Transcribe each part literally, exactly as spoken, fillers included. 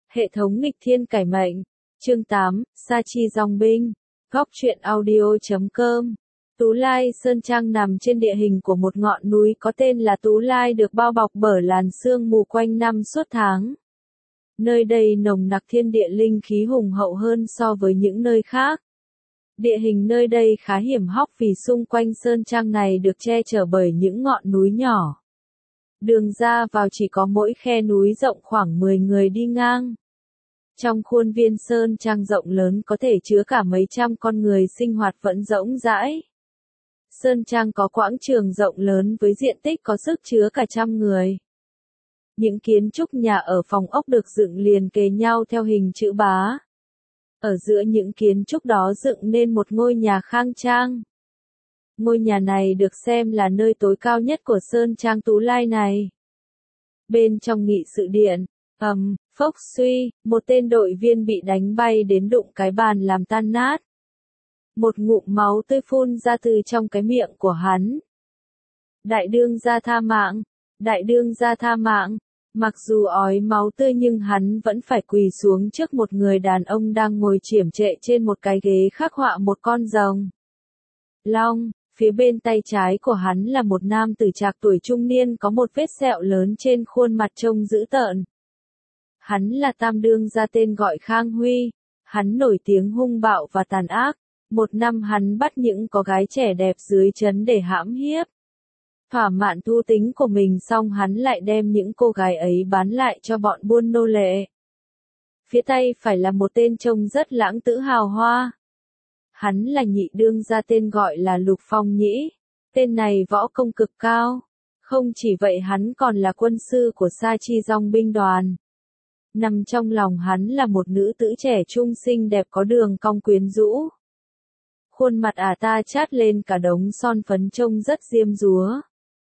Hệ thống nghịch thiên cải mệnh. Chương tám, Sa Chi Dòng Binh. Góc truyện audio chấm com. Tú Lai Sơn Trang nằm trên địa hình của một ngọn núi có tên là Tú Lai, được bao bọc bởi làn sương mù quanh năm suốt tháng. Nơi đây nồng nặc thiên địa linh khí hùng hậu hơn so với những nơi khác. Địa hình nơi đây khá hiểm hóc vì xung quanh sơn trang này được che chở bởi những ngọn núi nhỏ. Đường ra vào chỉ có mỗi khe núi rộng khoảng mười người đi ngang. Trong khuôn viên sơn trang rộng lớn có thể chứa cả mấy trăm con người sinh hoạt vẫn rỗng rãi. Sơn trang có quảng trường rộng lớn với diện tích có sức chứa cả trăm người. Những kiến trúc nhà ở phòng ốc được dựng liền kề nhau theo hình chữ bá. Ở giữa những kiến trúc đó dựng nên một ngôi nhà khang trang. Ngôi nhà này được xem là nơi tối cao nhất của sơn trang Tú Lai này. Bên trong nghị sự điện, ầm, phốc suy, một tên đội viên bị đánh bay đến đụng cái bàn làm tan nát. Một ngụm máu tươi phun ra từ trong cái miệng của hắn. Đại đương gia tha mạng, đại đương gia tha mạng. Mặc dù ói máu tươi nhưng hắn vẫn phải quỳ xuống trước một người đàn ông đang ngồi chiểm trệ trên một cái ghế khắc họa một con rồng. Long, phía bên tay trái của hắn là một nam tử trạc tuổi trung niên có một vết sẹo lớn trên khuôn mặt trông dữ tợn. Hắn là tam đương gia tên gọi Khang Huy, hắn nổi tiếng hung bạo và tàn ác. Một năm hắn bắt những có gái trẻ đẹp dưới trấn để hãm hiếp. Thỏa mãn thú tính của mình xong hắn lại đem những cô gái ấy bán lại cho bọn buôn nô lệ. Phía tay phải là một tên trông rất lãng tử hào hoa. Hắn là nhị đương gia tên gọi là Lục Phong Nhĩ. Tên này võ công cực cao. Không chỉ vậy hắn còn là quân sư của Sa Chi Dòng binh đoàn. Nằm trong lòng hắn là một nữ tử trẻ trung xinh đẹp có đường cong quyến rũ. Khuôn mặt ả ta chát lên cả đống son phấn trông rất diêm dúa.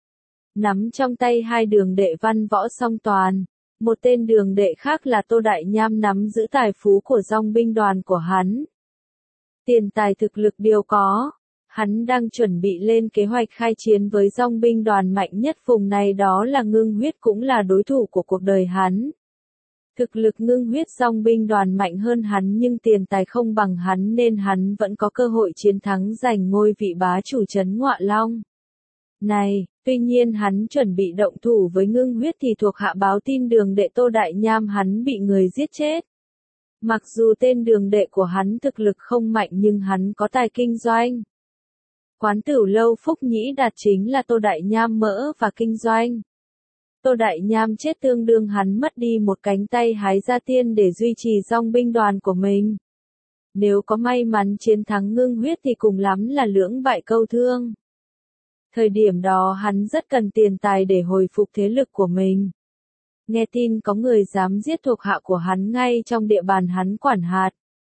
Nắm trong tay hai đường đệ văn võ song toàn. Một tên đường đệ khác là Tô Đại Nham nắm giữ tài phú của dòng binh đoàn của hắn. Tiền tài thực lực đều có. Hắn đang chuẩn bị lên kế hoạch khai chiến với dòng binh đoàn mạnh nhất vùng này, đó là Ngưng Huyết, cũng là đối thủ của cuộc đời hắn. Thực lực Ngưng Huyết dòng binh đoàn mạnh hơn hắn nhưng tiền tài không bằng hắn nên hắn vẫn có cơ hội chiến thắng giành ngôi vị bá chủ trấn Ngọa Long. Này, tuy nhiên hắn chuẩn bị động thủ với Ngưng Huyết thì thuộc hạ báo tin đường đệ Tô Đại Nham hắn bị người giết chết. Mặc dù tên đường đệ của hắn thực lực không mạnh nhưng hắn có tài kinh doanh. Quán tửu lâu Phúc Nhĩ Đạt chính là Tô Đại Nham mở và kinh doanh. Tô Đại Nham chết tương đương hắn mất đi một cánh tay hái ra tiên để duy trì dòng binh đoàn của mình. Nếu có may mắn chiến thắng Ngưng Huyết thì cùng lắm là lưỡng bại câu thương. Thời điểm đó hắn rất cần tiền tài để hồi phục thế lực của mình. Nghe tin có người dám giết thuộc hạ của hắn ngay trong địa bàn hắn quản hạt.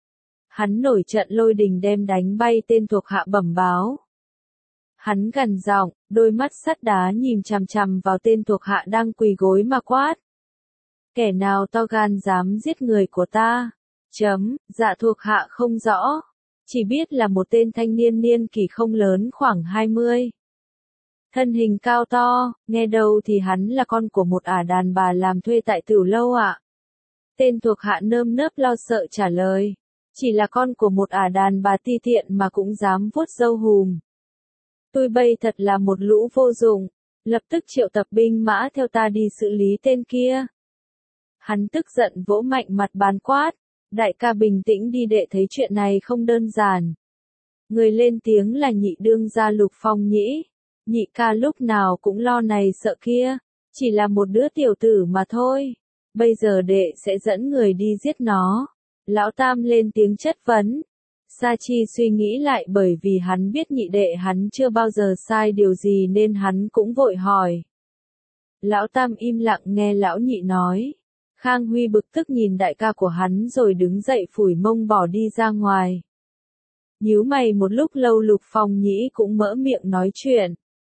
Hắn nổi trận lôi đình đem đánh bay tên thuộc hạ bẩm báo. Hắn gằn giọng, đôi mắt sắt đá nhìn chằm chằm vào tên thuộc hạ đang quỳ gối mà quát. Kẻ nào to gan dám giết người của ta? Chấm, dạ thuộc hạ không rõ. Chỉ biết là một tên thanh niên niên kỷ không lớn khoảng hai mươi. Thân hình cao to, nghe đâu thì hắn là con của một ả đàn bà làm thuê tại tửu lâu ạ. Tên thuộc hạ nơm nớp lo sợ trả lời. Chỉ là con của một ả đàn bà ti tiện mà cũng dám vuốt râu hùm. Tôi bây thật là một lũ vô dụng, lập tức triệu tập binh mã theo ta đi xử lý tên kia. Hắn tức giận vỗ mạnh mặt bàn quát, đại ca bình tĩnh đi, đệ thấy chuyện này không đơn giản. Người lên tiếng là nhị đương gia Lục Phong Nhĩ. Nhị ca lúc nào cũng lo này sợ kia, chỉ là một đứa tiểu tử mà thôi. Bây giờ đệ sẽ dẫn người đi giết nó. Lão Tam lên tiếng chất vấn. Sa Chi suy nghĩ lại, bởi vì hắn biết nhị đệ hắn chưa bao giờ sai điều gì nên hắn cũng vội hỏi. Lão Tam im lặng nghe lão nhị nói. Khang Huy bực tức nhìn đại ca của hắn rồi đứng dậy phủi mông bỏ đi ra ngoài. Nhíu mày một lúc lâu Lục Phong Nhĩ cũng mở miệng nói chuyện.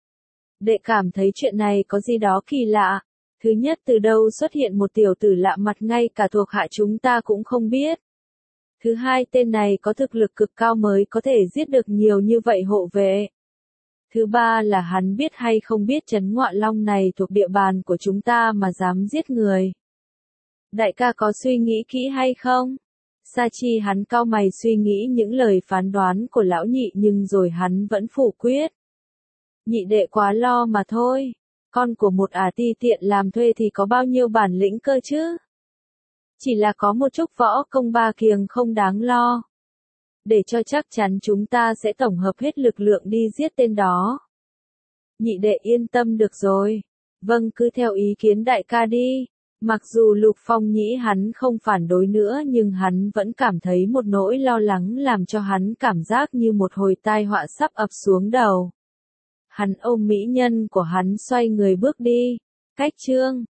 Đệ cảm thấy chuyện này có gì đó kỳ lạ. Thứ nhất, từ đâu xuất hiện một tiểu tử lạ mặt ngay cả thuộc hạ chúng ta cũng không biết. Thứ hai, tên này có thực lực cực cao mới có thể giết được nhiều như vậy hộ vệ. Thứ ba là hắn biết hay không biết trấn Ngọa Long này thuộc địa bàn của chúng ta mà dám giết người. Đại ca có suy nghĩ kỹ hay không? Sa Chi hắn cau mày suy nghĩ những lời phán đoán của lão nhị nhưng rồi hắn vẫn phủ quyết. Nhị đệ quá lo mà thôi. Con của một ả ti tiện làm thuê thì có bao nhiêu bản lĩnh cơ chứ? Chỉ là có một chút võ công ba kiềng không đáng lo. Để cho chắc chắn chúng ta sẽ tổng hợp hết lực lượng đi giết tên đó. Nhị đệ yên tâm được rồi. Vâng, cứ theo ý kiến đại ca đi. Mặc dù Lục Phong Nhĩ hắn không phản đối nữa nhưng hắn vẫn cảm thấy một nỗi lo lắng làm cho hắn cảm giác như một hồi tai họa sắp ập xuống đầu. Hắn ôm mỹ nhân của hắn xoay người bước đi. Cách chương